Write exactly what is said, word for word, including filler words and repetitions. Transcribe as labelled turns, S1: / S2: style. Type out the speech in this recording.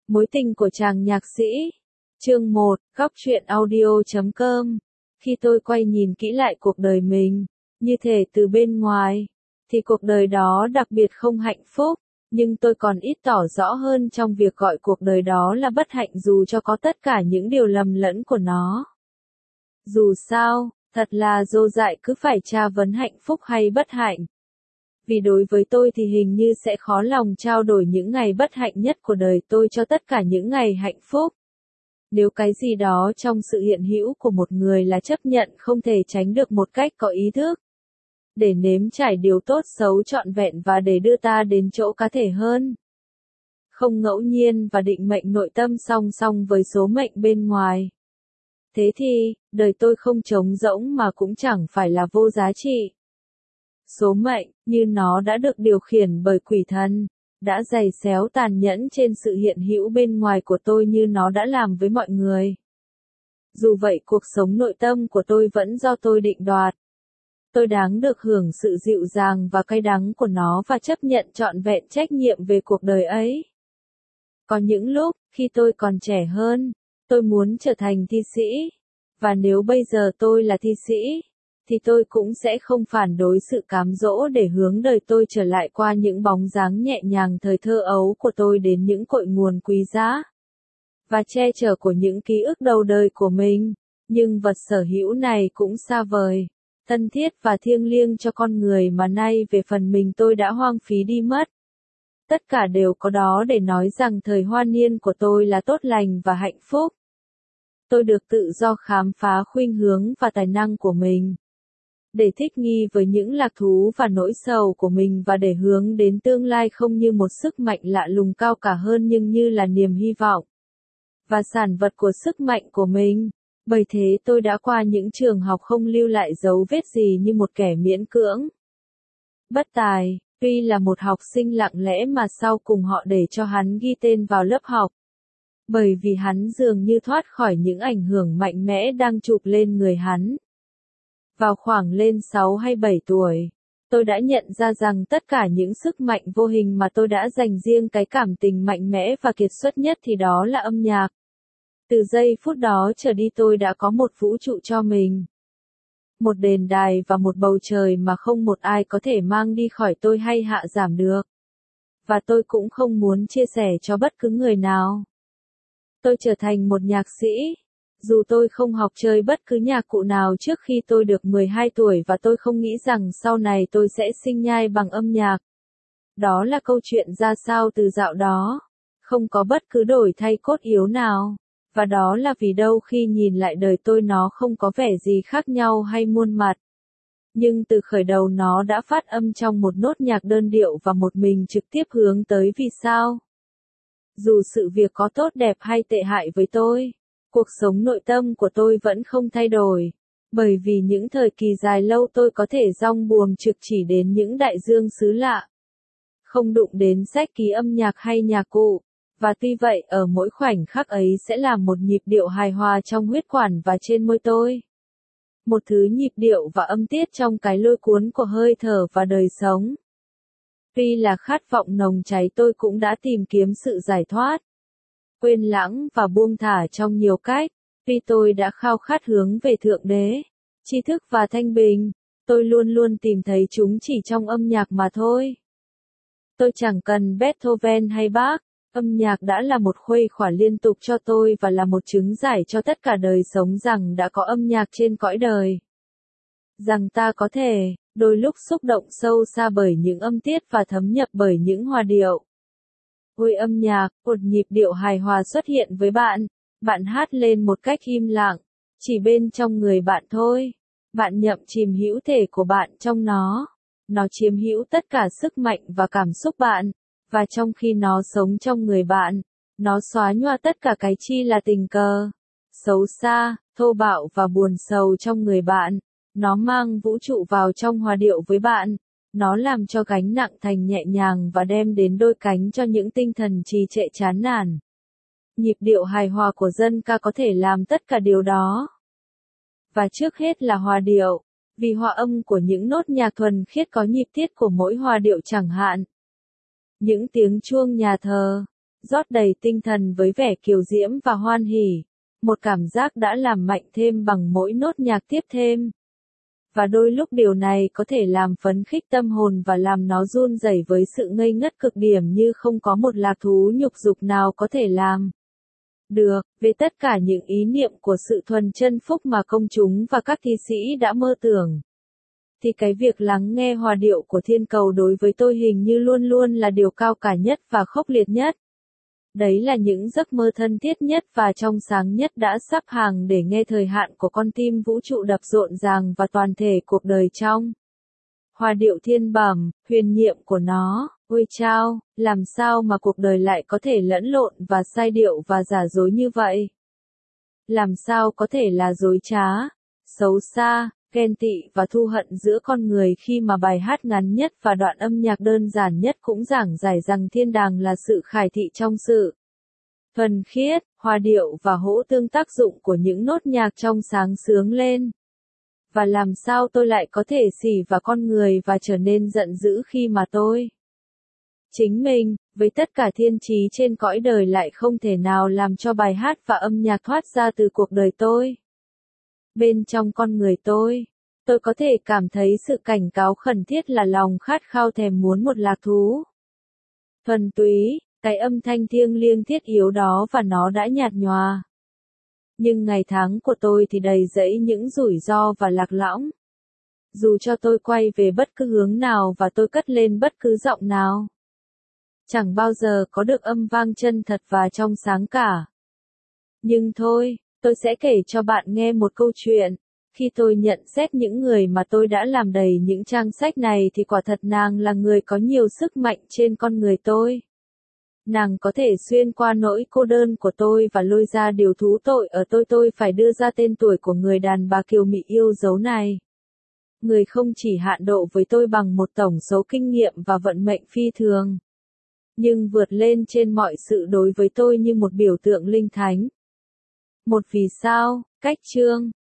S1: Mối tình của chàng nhạc sĩ. Chương một, góc truyện audio chấm com. Khi tôi quay nhìn kỹ lại cuộc đời mình, như thể từ bên ngoài, thì cuộc đời đó đặc biệt không hạnh phúc, nhưng tôi còn ít tỏ rõ hơn trong việc gọi cuộc đời đó là bất hạnh dù cho có tất cả những điều lầm lẫn của nó. Dù sao, thật là dô dại cứ phải tra vấn hạnh phúc hay bất hạnh. Vì đối với tôi thì hình như sẽ khó lòng trao đổi những ngày bất hạnh nhất của đời tôi cho tất cả những ngày hạnh phúc. Nếu cái gì đó trong sự hiện hữu của một người là chấp nhận không thể tránh được một cách có ý thức, để nếm trải điều tốt xấu trọn vẹn và để đưa ta đến chỗ cá thể hơn. Không ngẫu nhiên và định mệnh nội tâm song song với số mệnh bên ngoài. Thế thì, đời tôi không trống rỗng mà cũng chẳng phải là vô giá trị. Số mệnh, như nó đã được điều khiển bởi quỷ thần, đã giày xéo tàn nhẫn trên sự hiện hữu bên ngoài của tôi như nó đã làm với mọi người. Dù vậy cuộc sống nội tâm của tôi vẫn do tôi định đoạt. Tôi đáng được hưởng sự dịu dàng và cay đắng của nó và chấp nhận trọn vẹn trách nhiệm về cuộc đời ấy. Có những lúc, khi tôi còn trẻ hơn, tôi muốn trở thành thi sĩ. Và nếu bây giờ tôi là thi sĩ, thì tôi cũng sẽ không phản đối sự cám dỗ để hướng đời tôi trở lại qua những bóng dáng nhẹ nhàng thời thơ ấu của tôi đến những cội nguồn quý giá và che chở của những ký ức đầu đời của mình. Nhưng vật sở hữu này cũng xa vời, thân thiết và thiêng liêng cho con người mà nay về phần mình tôi đã hoang phí đi mất. Tất cả đều có đó để nói rằng thời hoa niên của tôi là tốt lành và hạnh phúc. Tôi được tự do khám phá khuynh hướng và tài năng của mình, để thích nghi với những lạc thú và nỗi sầu của mình và để hướng đến tương lai không như một sức mạnh lạ lùng cao cả hơn nhưng như là niềm hy vọng và sản vật của sức mạnh của mình. Bởi thế tôi đã qua những trường học không lưu lại dấu vết gì như một kẻ miễn cưỡng, bất tài, tuy là một học sinh lặng lẽ mà sau cùng họ để cho hắn ghi tên vào lớp học. Bởi vì hắn dường như thoát khỏi những ảnh hưởng mạnh mẽ đang chụp lên người hắn. Vào khoảng lên sáu hay bảy tuổi, tôi đã nhận ra rằng tất cả những sức mạnh vô hình mà tôi đã dành riêng cái cảm tình mạnh mẽ và kiệt xuất nhất thì đó là âm nhạc. Từ giây phút đó trở đi tôi đã có một vũ trụ cho mình. Một đền đài và một bầu trời mà không một ai có thể mang đi khỏi tôi hay hạ giảm được. Và tôi cũng không muốn chia sẻ cho bất cứ người nào. Tôi trở thành một nhạc sĩ. Dù tôi không học chơi bất cứ nhạc cụ nào trước khi tôi được mười hai tuổi và tôi không nghĩ rằng sau này tôi sẽ sinh nhai bằng âm nhạc. Đó là câu chuyện ra sao từ dạo đó. Không có bất cứ đổi thay cốt yếu nào. Và đó là vì đâu khi nhìn lại đời tôi nó không có vẻ gì khác nhau hay muôn mặt. Nhưng từ khởi đầu nó đã phát âm trong một nốt nhạc đơn điệu và một mình trực tiếp hướng tới vì sao. Dù sự việc có tốt đẹp hay tệ hại với tôi, cuộc sống nội tâm của tôi vẫn không thay đổi. Bởi vì những thời kỳ dài lâu tôi có thể dong buồm trực chỉ đến những đại dương xứ lạ. Không đụng đến sách ký âm nhạc hay nhạc cụ. Và tuy vậy ở mỗi khoảnh khắc ấy sẽ là một nhịp điệu hài hòa trong huyết quản và trên môi tôi. Một thứ nhịp điệu và âm tiết trong cái lôi cuốn của hơi thở và đời sống. Tuy là khát vọng nồng cháy tôi cũng đã tìm kiếm sự giải thoát, quên lãng và buông thả trong nhiều cách. Tuy tôi đã khao khát hướng về Thượng Đế, tri thức và thanh bình, tôi luôn luôn tìm thấy chúng chỉ trong âm nhạc mà thôi. Tôi chẳng cần Beethoven hay Bach, âm nhạc đã là một khuây khỏa liên tục cho tôi và là một chứng giải cho tất cả đời sống rằng đã có âm nhạc trên cõi đời. Rằng ta có thể, đôi lúc xúc động sâu xa bởi những âm tiết và thấm nhập bởi những hòa điệu. Ôi âm nhạc, một nhịp điệu hài hòa xuất hiện với bạn. Bạn hát lên một cách im lặng, chỉ bên trong người bạn thôi. Bạn nhậm chìm hữu thể của bạn trong nó. Nó chiếm hữu tất cả sức mạnh và cảm xúc bạn. Và trong khi nó sống trong người bạn, nó xóa nhòa tất cả cái chi là tình cờ, xấu xa, thô bạo và buồn sầu trong người bạn. Nó mang vũ trụ vào trong hòa điệu với bạn. Nó làm cho gánh nặng thành nhẹ nhàng và đem đến đôi cánh cho những tinh thần trì trệ chán nản. Nhịp điệu hài hòa của dân ca có thể làm tất cả điều đó. Và trước hết là hòa điệu, vì hòa âm của những nốt nhạc thuần khiết có nhịp tiết của mỗi hòa điệu chẳng hạn. Những tiếng chuông nhà thờ, rót đầy tinh thần với vẻ kiều diễm và hoan hỉ. Một cảm giác đã làm mạnh thêm bằng mỗi nốt nhạc tiếp thêm. Và đôi lúc điều này có thể làm phấn khích tâm hồn và làm nó run rẩy với sự ngây ngất cực điểm như không có một lạc thú nhục dục nào có thể làm được, về tất cả những ý niệm của sự thuần chân phúc mà công chúng và các thi sĩ đã mơ tưởng. Thì cái việc lắng nghe hòa điệu của thiên cầu đối với tôi hình như luôn luôn là điều cao cả nhất và khốc liệt nhất. Đấy là những giấc mơ thân thiết nhất và trong sáng nhất đã sắp hàng để nghe thời hạn của con tim vũ trụ đập rộn ràng và toàn thể cuộc đời trong hòa điệu thiên bẩm, huyền nhiệm của nó. Ôi chao, làm sao mà cuộc đời lại có thể lẫn lộn và sai điệu và giả dối như vậy? Làm sao có thể là dối trá, xấu xa, ghen tị và thù hận giữa con người khi mà bài hát ngắn nhất và đoạn âm nhạc đơn giản nhất cũng giảng giải rằng thiên đàng là sự khải thị trong sự thuần khiết, hòa điệu và hỗ tương tác dụng của những nốt nhạc trong sáng sướng lên. Và làm sao tôi lại có thể xỉ vào con người và trở nên giận dữ khi mà tôi chính mình, với tất cả thiên trí trên cõi đời lại không thể nào làm cho bài hát và âm nhạc thoát ra từ cuộc đời tôi. Bên trong con người tôi, tôi có thể cảm thấy sự cảnh cáo khẩn thiết là lòng khát khao thèm muốn một lạc thú thuần túy, cái âm thanh thiêng liêng thiết yếu đó và nó đã nhạt nhòa. Nhưng ngày tháng của tôi thì đầy rẫy những rủi ro và lạc lõng. Dù cho tôi quay về bất cứ hướng nào và tôi cất lên bất cứ giọng nào, chẳng bao giờ có được âm vang chân thật và trong sáng cả. Nhưng thôi, tôi sẽ kể cho bạn nghe một câu chuyện. Khi tôi nhận xét những người mà tôi đã làm đầy những trang sách này thì quả thật nàng là người có nhiều sức mạnh trên con người tôi. Nàng có thể xuyên qua nỗi cô đơn của tôi và lôi ra điều thú tội ở tôi. Tôi phải đưa ra tên tuổi của người đàn bà kiều mị yêu dấu này. Người không chỉ hạn độ với tôi bằng một tổng số kinh nghiệm và vận mệnh phi thường, nhưng vượt lên trên mọi sự đối với tôi như một biểu tượng linh thánh. Một vì sao, cách chương